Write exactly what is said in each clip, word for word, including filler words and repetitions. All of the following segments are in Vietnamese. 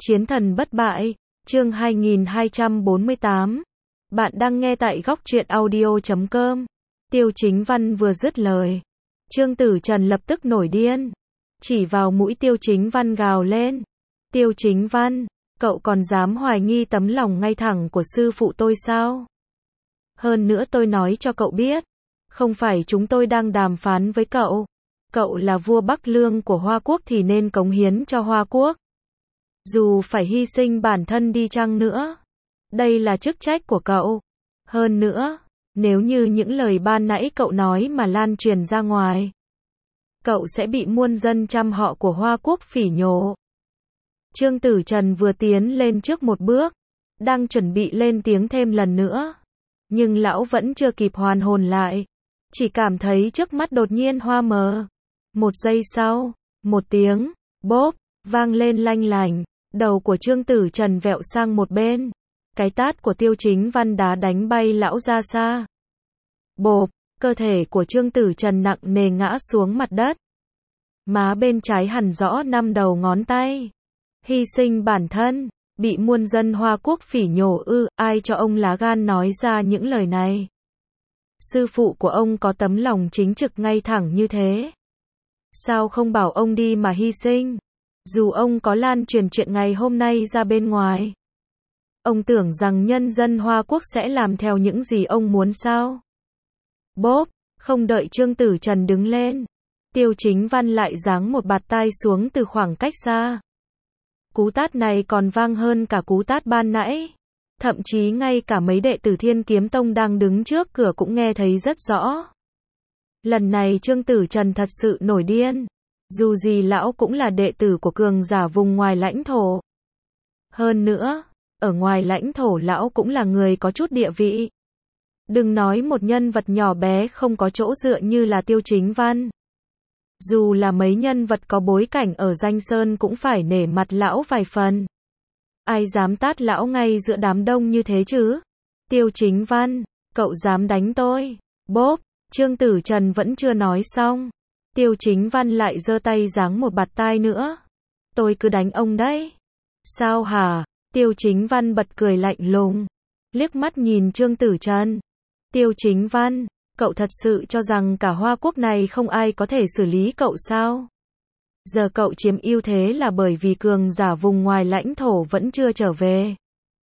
Chiến thần bất bại, chương hai nghìn hai trăm bốn mươi tám. Bạn đang nghe tại góc truyện audio chấm com. Tiêu Chính Văn vừa dứt lời, Trương Tử Trần lập tức nổi điên, chỉ vào mũi Tiêu Chính Văn gào lên. Tiêu Chính Văn, cậu còn dám hoài nghi tấm lòng ngay thẳng của sư phụ tôi sao? Hơn nữa tôi nói cho cậu biết, không phải chúng tôi đang đàm phán với cậu. Cậu là vua Bắc Lương của Hoa Quốc thì nên cống hiến cho Hoa Quốc. Dù phải hy sinh bản thân đi chăng nữa, đây là chức trách của cậu. Hơn nữa, nếu như những lời ban nãy cậu nói mà lan truyền ra ngoài, cậu sẽ bị muôn dân trăm họ của Hoa Quốc phỉ nhổ. Trương Tử Trần vừa tiến lên trước một bước, đang chuẩn bị lên tiếng thêm lần nữa, nhưng lão vẫn chưa kịp hoàn hồn lại, chỉ cảm thấy trước mắt đột nhiên hoa mờ. Một giây sau, một tiếng bốp vang lên lanh lảnh, đầu của Trương Tử Trần vẹo sang một bên. Cái tát của Tiêu Chính Văn đá đánh bay lão ra xa. Bộp, cơ thể của Trương Tử Trần nặng nề ngã xuống mặt đất. Má bên trái hằn rõ năm đầu ngón tay. Hy sinh bản thân, bị muôn dân Hoa Quốc phỉ nhổ ư, ai cho ông lá gan nói ra những lời này? Sư phụ của ông có tấm lòng chính trực ngay thẳng như thế, sao không bảo ông đi mà hy sinh? Dù ông có lan truyền chuyện ngày hôm nay ra bên ngoài, ông tưởng rằng nhân dân Hoa Quốc sẽ làm theo những gì ông muốn sao? Bốp, không đợi Trương Tử Trần đứng lên, Tiêu Chính Văn lại giáng một bạt tai xuống từ khoảng cách xa. Cú tát này còn vang hơn cả cú tát ban nãy. Thậm chí ngay cả mấy đệ tử Thiên Kiếm Tông đang đứng trước cửa cũng nghe thấy rất rõ. Lần này Trương Tử Trần thật sự nổi điên. Dù gì lão cũng là đệ tử của cường giả vùng ngoài lãnh thổ. Hơn nữa, ở ngoài lãnh thổ lão cũng là người có chút địa vị. Đừng nói một nhân vật nhỏ bé không có chỗ dựa như là Tiêu Chính Văn. Dù là mấy nhân vật có bối cảnh ở Danh Sơn cũng phải nể mặt lão vài phần. Ai dám tát lão ngay giữa đám đông như thế chứ? Tiêu Chính Văn, cậu dám đánh tôi? Bốp, Trương Tử Trần vẫn chưa nói xong. Tiêu Chính Văn lại giơ tay giáng một bạt tai nữa. Tôi cứ đánh ông đấy. Sao hả? Tiêu Chính Văn bật cười lạnh lùng, liếc mắt nhìn Trương Tử Trần. Tiêu Chính Văn, cậu thật sự cho rằng cả Hoa Quốc này không ai có thể xử lý cậu sao? Giờ cậu chiếm ưu thế là bởi vì cường giả vùng ngoài lãnh thổ vẫn chưa trở về.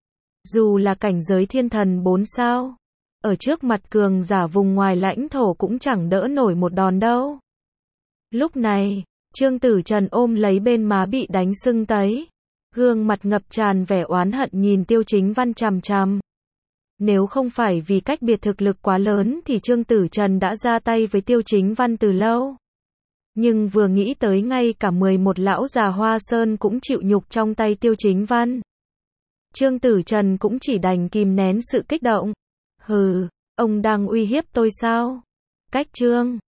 Dù là cảnh giới thiên thần bốn sao, ở trước mặt cường giả vùng ngoài lãnh thổ cũng chẳng đỡ nổi một đòn đâu. Lúc này, Trương Tử Trần ôm lấy bên má bị đánh sưng tấy, gương mặt ngập tràn vẻ oán hận nhìn Tiêu Chính Văn chằm chằm. Nếu không phải vì cách biệt thực lực quá lớn thì Trương Tử Trần đã ra tay với Tiêu Chính Văn từ lâu. Nhưng vừa nghĩ tới ngay cả mười một lão già Hoa Sơn cũng chịu nhục trong tay Tiêu Chính Văn, Trương Tử Trần cũng chỉ đành kìm nén sự kích động. Hừ, ông đang uy hiếp tôi sao? Cách Trương